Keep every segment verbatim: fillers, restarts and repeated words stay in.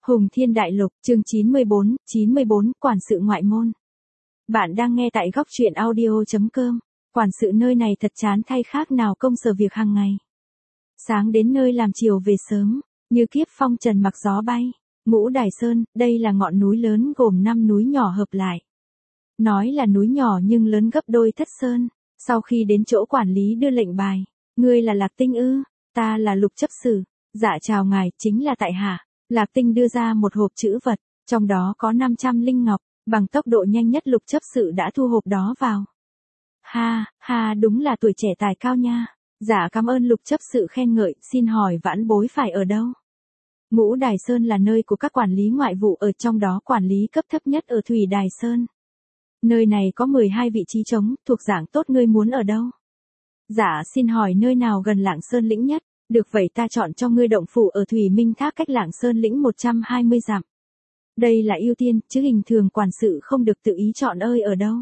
Hùng Thiên Đại Lục, chương chín mươi bốn, chín mươi bốn, quản sự ngoại môn. Bạn đang nghe tại góc truyện audio.com. Quản sự nơi này thật chán thay khác nào công sở việc hàng ngày. Sáng đến nơi làm chiều về sớm, như kiếp phong trần mặc gió bay. Ngũ Đài Sơn, đây là ngọn núi lớn gồm năm núi nhỏ hợp lại. Nói là núi nhỏ nhưng lớn gấp đôi Thất Sơn. Sau khi đến chỗ quản lý đưa lệnh bài, ngươi là Lạc Tinh ư? Ta là Lục chấp sử. Dạ chào ngài, chính là tại hạ. Lạc Tinh đưa ra một hộp trữ vật, trong đó có năm trăm linh ngọc, bằng tốc độ nhanh nhất Lục chấp sự đã thu hộp đó vào. Ha, ha đúng là tuổi trẻ tài cao nha. Dạ cảm ơn Lục chấp sự khen ngợi, xin hỏi vãn bối phải ở đâu? Ngũ Đài Sơn là nơi của các quản lý ngoại vụ, ở trong đó quản lý cấp thấp nhất ở Thủy Đài Sơn. Nơi này có mười hai vị trí trống, thuộc dạng tốt, ngươi muốn ở đâu? Dạ xin hỏi nơi nào gần Lạng Sơn lĩnh nhất? Được vậy ta chọn cho ngươi động phủ ở Thủy Minh Thác cách Lạng Sơn lĩnh một trăm hai mươi dặm. Đây là ưu tiên, chứ hình thường quản sự không được tự ý chọn ơi ở đâu.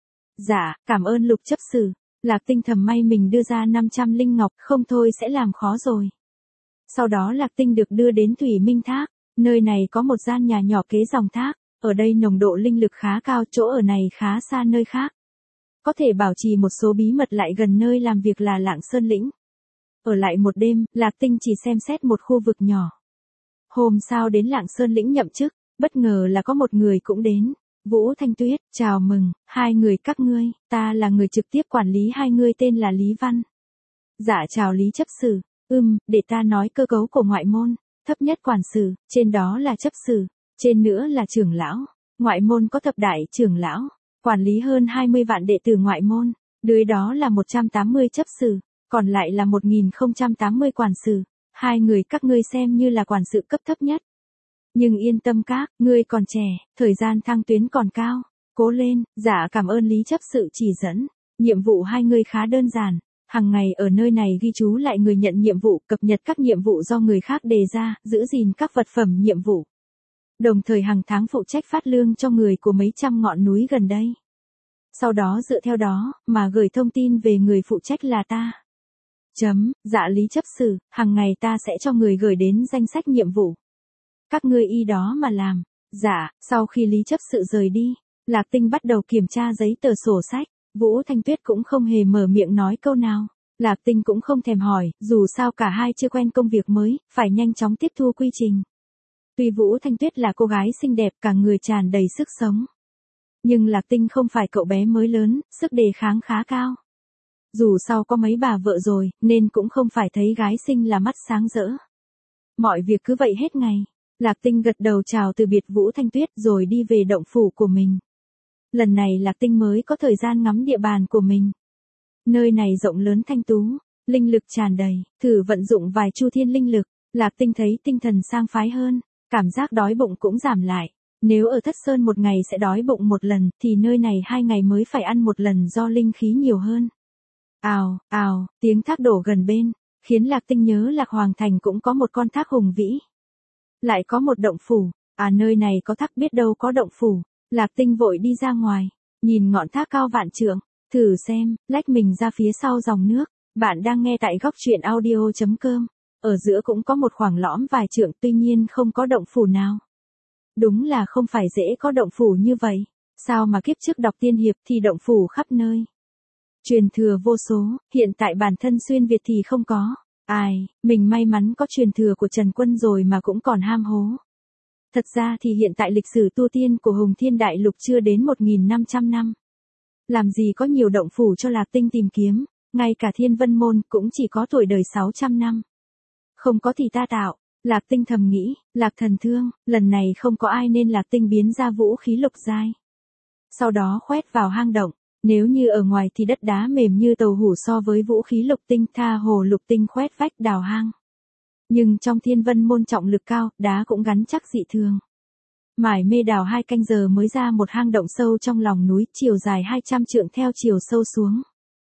Dạ, cảm ơn Lục chấp sử. Lạc Tinh thầm may mình đưa ra năm trăm linh ngọc, không thôi sẽ làm khó rồi. Sau đó Lạc Tinh được đưa đến Thủy Minh Thác, nơi này có một gian nhà nhỏ kế dòng thác, ở đây nồng độ linh lực khá cao, chỗ ở này khá xa nơi khác. Có thể bảo trì một số bí mật lại gần nơi làm việc là Lạng Sơn lĩnh. Ở lại một đêm, Lạc Tinh chỉ xem xét một khu vực nhỏ. Hôm sau đến Lạng Sơn lĩnh nhậm chức, bất ngờ là có một người cũng đến. Vũ Thanh Tuyết, chào mừng, hai người các ngươi, ta là người trực tiếp quản lý hai ngươi, tên là Lý Văn. Dạ chào Lý chấp sử, ừm, để ta nói cơ cấu của ngoại môn, thấp nhất quản sự, trên đó là chấp sử, trên nữa là trưởng lão. Ngoại môn có thập đại trưởng lão, quản lý hơn hai mươi vạn đệ tử ngoại môn, dưới đó là một trăm tám mươi chấp sử. Còn lại là một nghìn không trăm tám mươi quản sự, hai người các ngươi xem như là quản sự cấp thấp nhất. Nhưng yên tâm các, ngươi còn trẻ, thời gian thăng tuyến còn cao, cố lên. Dạ cảm ơn Lý chấp sự chỉ dẫn, nhiệm vụ hai người khá đơn giản, hàng ngày ở nơi này ghi chú lại người nhận nhiệm vụ, cập nhật các nhiệm vụ do người khác đề ra, giữ gìn các vật phẩm nhiệm vụ. Đồng thời hàng tháng phụ trách phát lương cho người của mấy trăm ngọn núi gần đây. Sau đó dựa theo đó, mà gửi thông tin về người phụ trách là ta. Chấm, dạ Lý chấp sử, hàng ngày ta sẽ cho người gửi đến danh sách nhiệm vụ. Các ngươi y đó mà làm. Dạ, sau khi Lý chấp sự rời đi, Lạc Tinh bắt đầu kiểm tra giấy tờ sổ sách, Vũ Thanh Tuyết cũng không hề mở miệng nói câu nào. Lạc Tinh cũng không thèm hỏi, dù sao cả hai chưa quen công việc mới, phải nhanh chóng tiếp thu quy trình. Tuy Vũ Thanh Tuyết là cô gái xinh đẹp, cả người tràn đầy sức sống. Nhưng Lạc Tinh không phải cậu bé mới lớn, sức đề kháng khá cao. Dù sau có mấy bà vợ rồi, nên cũng không phải thấy gái xinh là mắt sáng rỡ. Mọi việc cứ vậy hết ngày. Lạc Tinh gật đầu chào từ biệt Vũ Thanh Tuyết rồi đi về động phủ của mình. Lần này Lạc Tinh mới có thời gian ngắm địa bàn của mình. Nơi này rộng lớn thanh tú, linh lực tràn đầy, thử vận dụng vài chu thiên linh lực, Lạc Tinh thấy tinh thần sang phái hơn, cảm giác đói bụng cũng giảm lại. Nếu ở Thất Sơn một ngày sẽ đói bụng một lần, thì nơi này hai ngày mới phải ăn một lần do linh khí nhiều hơn. Ào, ào, tiếng thác đổ gần bên, khiến Lạc Tinh nhớ Lạc Hoàng Thành cũng có một con thác hùng vĩ. Lại có một động phủ, à nơi này có thác biết đâu có động phủ. Lạc Tinh vội đi ra ngoài, nhìn ngọn thác cao vạn trượng, thử xem, lách mình ra phía sau dòng nước. Bạn đang nghe tại góc truyện audio.com. Ở giữa cũng có một khoảng lõm vài trượng, tuy nhiên không có động phủ nào. Đúng là không phải dễ có động phủ như vậy, sao mà kiếp trước đọc tiên hiệp thì động phủ khắp nơi. Truyền thừa vô số, hiện tại bản thân xuyên Việt thì không có. Ai, mình may mắn có truyền thừa của Trần Quân rồi mà cũng còn ham hố. Thật ra thì hiện tại lịch sử tu tiên của Hùng Thiên Đại Lục chưa đến một nghìn năm trăm năm. Làm gì có nhiều động phủ cho Lạc Tinh tìm kiếm, ngay cả Thiên Vân Môn cũng chỉ có tuổi đời sáu trăm năm. Không có thì ta tạo, Lạc Tinh thầm nghĩ, Lạc Thần Thương, lần này không có ai nên Lạc Tinh biến ra vũ khí lục giai. Sau đó khoét vào hang động. Nếu như ở ngoài thì đất đá mềm như tàu hủ so với vũ khí lục tinh, tha hồ lục tinh khoét vách đào hang. Nhưng trong Thiên Vân Môn trọng lực cao, đá cũng gắn chắc dị thường. Mải mê đào hai canh giờ mới ra một hang động sâu trong lòng núi, chiều dài hai trăm trượng theo chiều sâu xuống.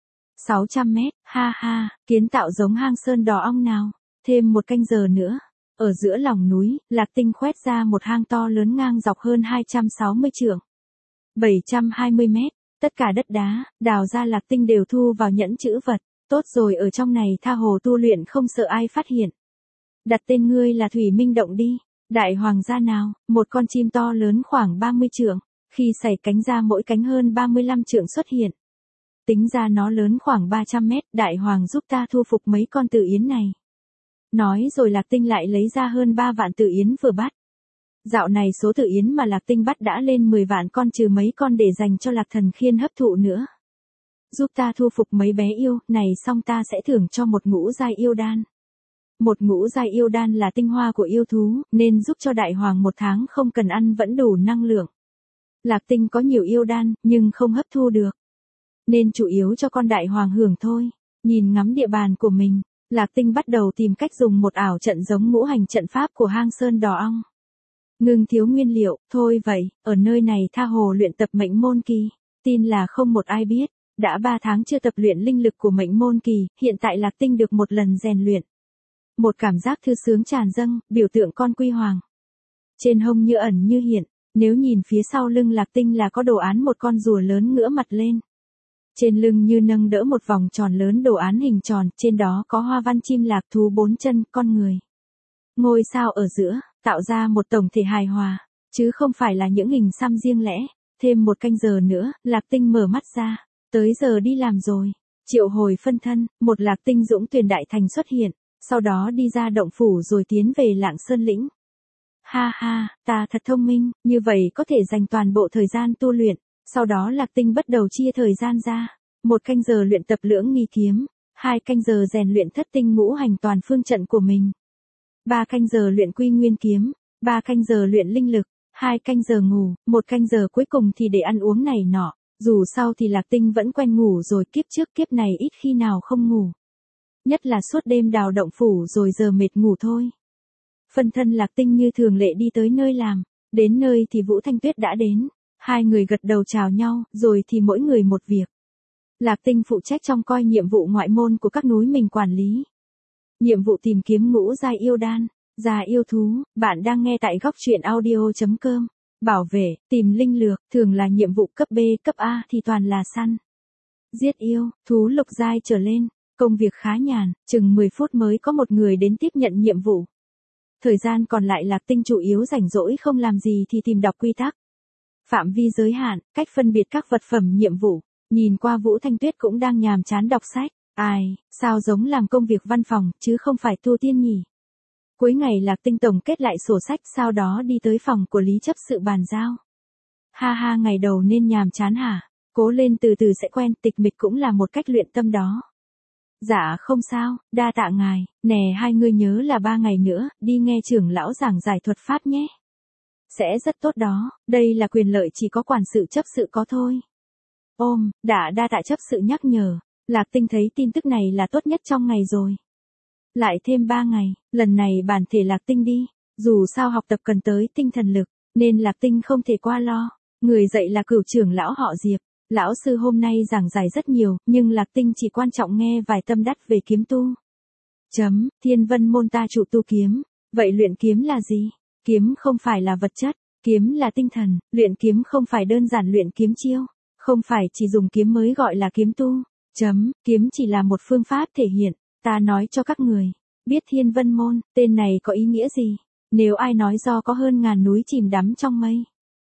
sáu trăm mét, ha ha, kiến tạo giống hang sơn đỏ ong nào. Thêm một canh giờ nữa, ở giữa lòng núi, Lạc Tinh khoét ra một hang to lớn ngang dọc hơn hai trăm sáu mươi trượng. bảy trăm hai mươi mét. Tất cả đất đá, đào ra Lạc Tinh đều thu vào nhẫn chữ vật, tốt rồi ở trong này tha hồ tu luyện không sợ ai phát hiện. Đặt tên ngươi là Thủy Minh Động đi, Đại hoàng gia nào, một con chim to lớn khoảng ba mươi trượng, khi sảy cánh ra mỗi cánh hơn ba mươi lăm trượng xuất hiện. Tính ra nó lớn khoảng ba trăm mét, đại hoàng giúp ta thu phục mấy con tử yến này. Nói rồi Lạc Tinh lại lấy ra hơn ba vạn tử yến vừa bắt. Dạo này số tử yến mà Lạc Tinh bắt đã lên mười vạn con trừ mấy con để dành cho Lạc Thần Khiên hấp thụ nữa. Giúp ta thu phục mấy bé yêu, này xong ta sẽ thưởng cho một ngũ giai yêu đan. Một ngũ giai yêu đan là tinh hoa của yêu thú, nên giúp cho đại hoàng một tháng không cần ăn vẫn đủ năng lượng. Lạc Tinh có nhiều yêu đan, nhưng không hấp thu được. Nên chủ yếu cho con đại hoàng hưởng thôi. Nhìn ngắm địa bàn của mình, Lạc Tinh bắt đầu tìm cách dùng một ảo trận giống ngũ hành trận pháp của hang sơn đỏ ong. Ngừng thiếu nguyên liệu, thôi vậy, ở nơi này tha hồ luyện tập mệnh môn kỳ. Tin là không một ai biết, đã ba tháng chưa tập luyện linh lực của mệnh môn kỳ, hiện tại Lạc Tinh được một lần rèn luyện. Một cảm giác thư sướng tràn dâng, biểu tượng con quy hoàng. Trên hông như ẩn như hiện, nếu nhìn phía sau lưng Lạc Tinh là có đồ án một con rùa lớn ngửa mặt lên. Trên lưng như nâng đỡ một vòng tròn lớn đồ án hình tròn, trên đó có hoa văn chim lạc thú bốn chân, con người. Ngôi sao ở giữa, tạo ra một tổng thể hài hòa, chứ không phải là những hình xăm riêng lẻ. Thêm một canh giờ nữa, Lạc Tinh mở mắt ra, tới giờ đi làm rồi. Triệu hồi phân thân, một Lạc Tinh dũng tuyển đại thành xuất hiện, sau đó đi ra động phủ rồi tiến về Lạng Sơn lĩnh. Ha ha, ta thật thông minh, như vậy có thể dành toàn bộ thời gian tu luyện. Sau đó Lạc Tinh bắt đầu chia thời gian ra, một canh giờ luyện tập lưỡng nghi kiếm, hai canh giờ rèn luyện thất tinh ngũ hành toàn phương trận của mình, ba canh giờ luyện quy nguyên kiếm, ba canh giờ luyện linh lực, hai canh giờ ngủ, một canh giờ cuối cùng thì để ăn uống này nọ. Dù sao thì Lạc Tinh vẫn quen ngủ rồi, kiếp trước kiếp này ít khi nào không ngủ. Nhất là suốt đêm đào động phủ rồi giờ mệt ngủ thôi. Phân thân Lạc Tinh như thường lệ đi tới nơi làm, đến nơi thì Vũ Thanh Tuyết đã đến. Hai người gật đầu chào nhau, rồi thì mỗi người một việc. Lạc Tinh phụ trách trông coi nhiệm vụ ngoại môn của các núi mình quản lý. Nhiệm vụ tìm kiếm ngũ giai yêu đan, già yêu thú, bạn đang nghe tại góc truyện audio chấm com. Bảo vệ, tìm linh lược, thường là nhiệm vụ cấp B, cấp A thì toàn là săn. Giết yêu, thú lục giai trở lên, công việc khá nhàn, chừng mười phút mới có một người đến tiếp nhận nhiệm vụ. Thời gian còn lại Lạc Tinh chủ yếu rảnh rỗi không làm gì thì tìm đọc quy tắc. Phạm vi giới hạn, cách phân biệt các vật phẩm nhiệm vụ. Nhìn qua Vũ Thanh Tuyết cũng đang nhàm chán đọc sách. Ai, sao giống làm công việc văn phòng, chứ không phải tu tiên nhỉ? Cuối ngày Lạc Tinh tổng kết lại sổ sách, sau đó đi tới phòng của Lý chấp sự bàn giao. Ha ha, ngày đầu nên nhàm chán hả? Cố lên, từ từ sẽ quen, tịch mịch cũng là một cách luyện tâm đó. Dạ không sao, đa tạ ngài. Nè, hai người nhớ là ba ngày nữa, đi nghe trưởng lão giảng giải thuật pháp nhé. Sẽ rất tốt đó, đây là quyền lợi chỉ có quản sự chấp sự có thôi. Ôm, đã đa tạ chấp sự nhắc nhở. Lạc Tinh thấy tin tức này là tốt nhất trong ngày rồi. Lại thêm ba ngày, lần này bản thể Lạc Tinh đi. Dù sao học tập cần tới tinh thần lực, nên Lạc Tinh không thể qua lo. Người dạy là cửu trưởng lão họ Diệp. Lão sư hôm nay giảng giải rất nhiều, nhưng Lạc Tinh chỉ quan trọng nghe vài tâm đắc về kiếm tu. Chấm, Thiên Vân môn ta chủ tu kiếm. Vậy luyện kiếm là gì? Kiếm không phải là vật chất, kiếm là tinh thần, luyện kiếm không phải đơn giản luyện kiếm chiêu, không phải chỉ dùng kiếm mới gọi là kiếm tu. Chấm, kiếm chỉ là một phương pháp thể hiện, ta nói cho các người, biết Thiên Vân môn, tên này có ý nghĩa gì? Nếu ai nói do có hơn ngàn núi chìm đắm trong mây,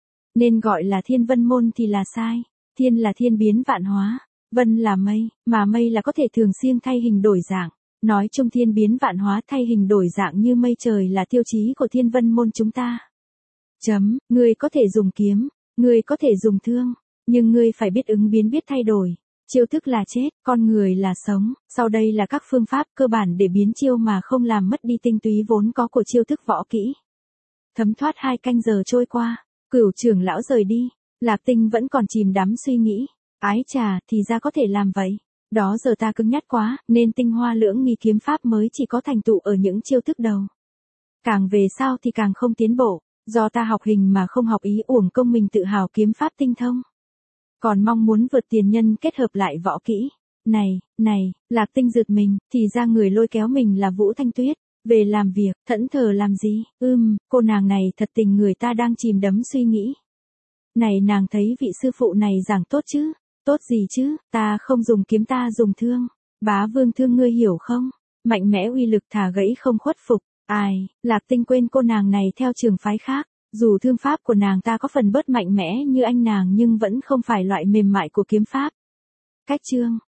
nên gọi là Thiên Vân môn thì là sai. Thiên là thiên biến vạn hóa, vân là mây, mà mây là có thể thường xuyên thay hình đổi dạng. Nói chung thiên biến vạn hóa thay hình đổi dạng như mây trời là tiêu chí của Thiên Vân môn chúng ta. Chấm, ngươi có thể dùng kiếm, ngươi có thể dùng thương, nhưng ngươi phải biết ứng biến, biết thay đổi. Chiêu thức là chết, con người là sống, sau đây là các phương pháp cơ bản để biến chiêu mà không làm mất đi tinh túy vốn có của chiêu thức võ kỹ. Thấm thoát hai canh giờ trôi qua, cửu trưởng lão rời đi, Lạc Tinh vẫn còn chìm đắm suy nghĩ. Ái chà, thì ra có thể làm vậy. Đó giờ ta cứng nhắc quá, nên tinh hoa lưỡng nghi kiếm pháp mới chỉ có thành tựu ở những chiêu thức đầu. Càng về sau thì càng không tiến bộ, do ta học hình mà không học ý, uổng công mình tự hào kiếm pháp tinh thông. Còn mong muốn vượt tiền nhân kết hợp lại võ kỹ. Này, này, Lạc Tinh giật mình, thì ra người lôi kéo mình là Vũ Thanh Tuyết. Về làm việc, thẫn thờ làm gì? Ưm, cô nàng này thật tình người ta đang chìm đắm suy nghĩ. Này, nàng thấy vị sư phụ này giảng tốt chứ? Tốt gì chứ, ta không dùng kiếm, ta dùng thương. Bá vương thương, ngươi hiểu không? Mạnh mẽ uy lực, thả gãy không khuất phục. Ai, Lạc Tinh quên cô nàng này theo trường phái khác, dù thương pháp của nàng ta có phần bớt mạnh mẽ như anh nàng nhưng vẫn không phải loại mềm mại của kiếm pháp. Cách chương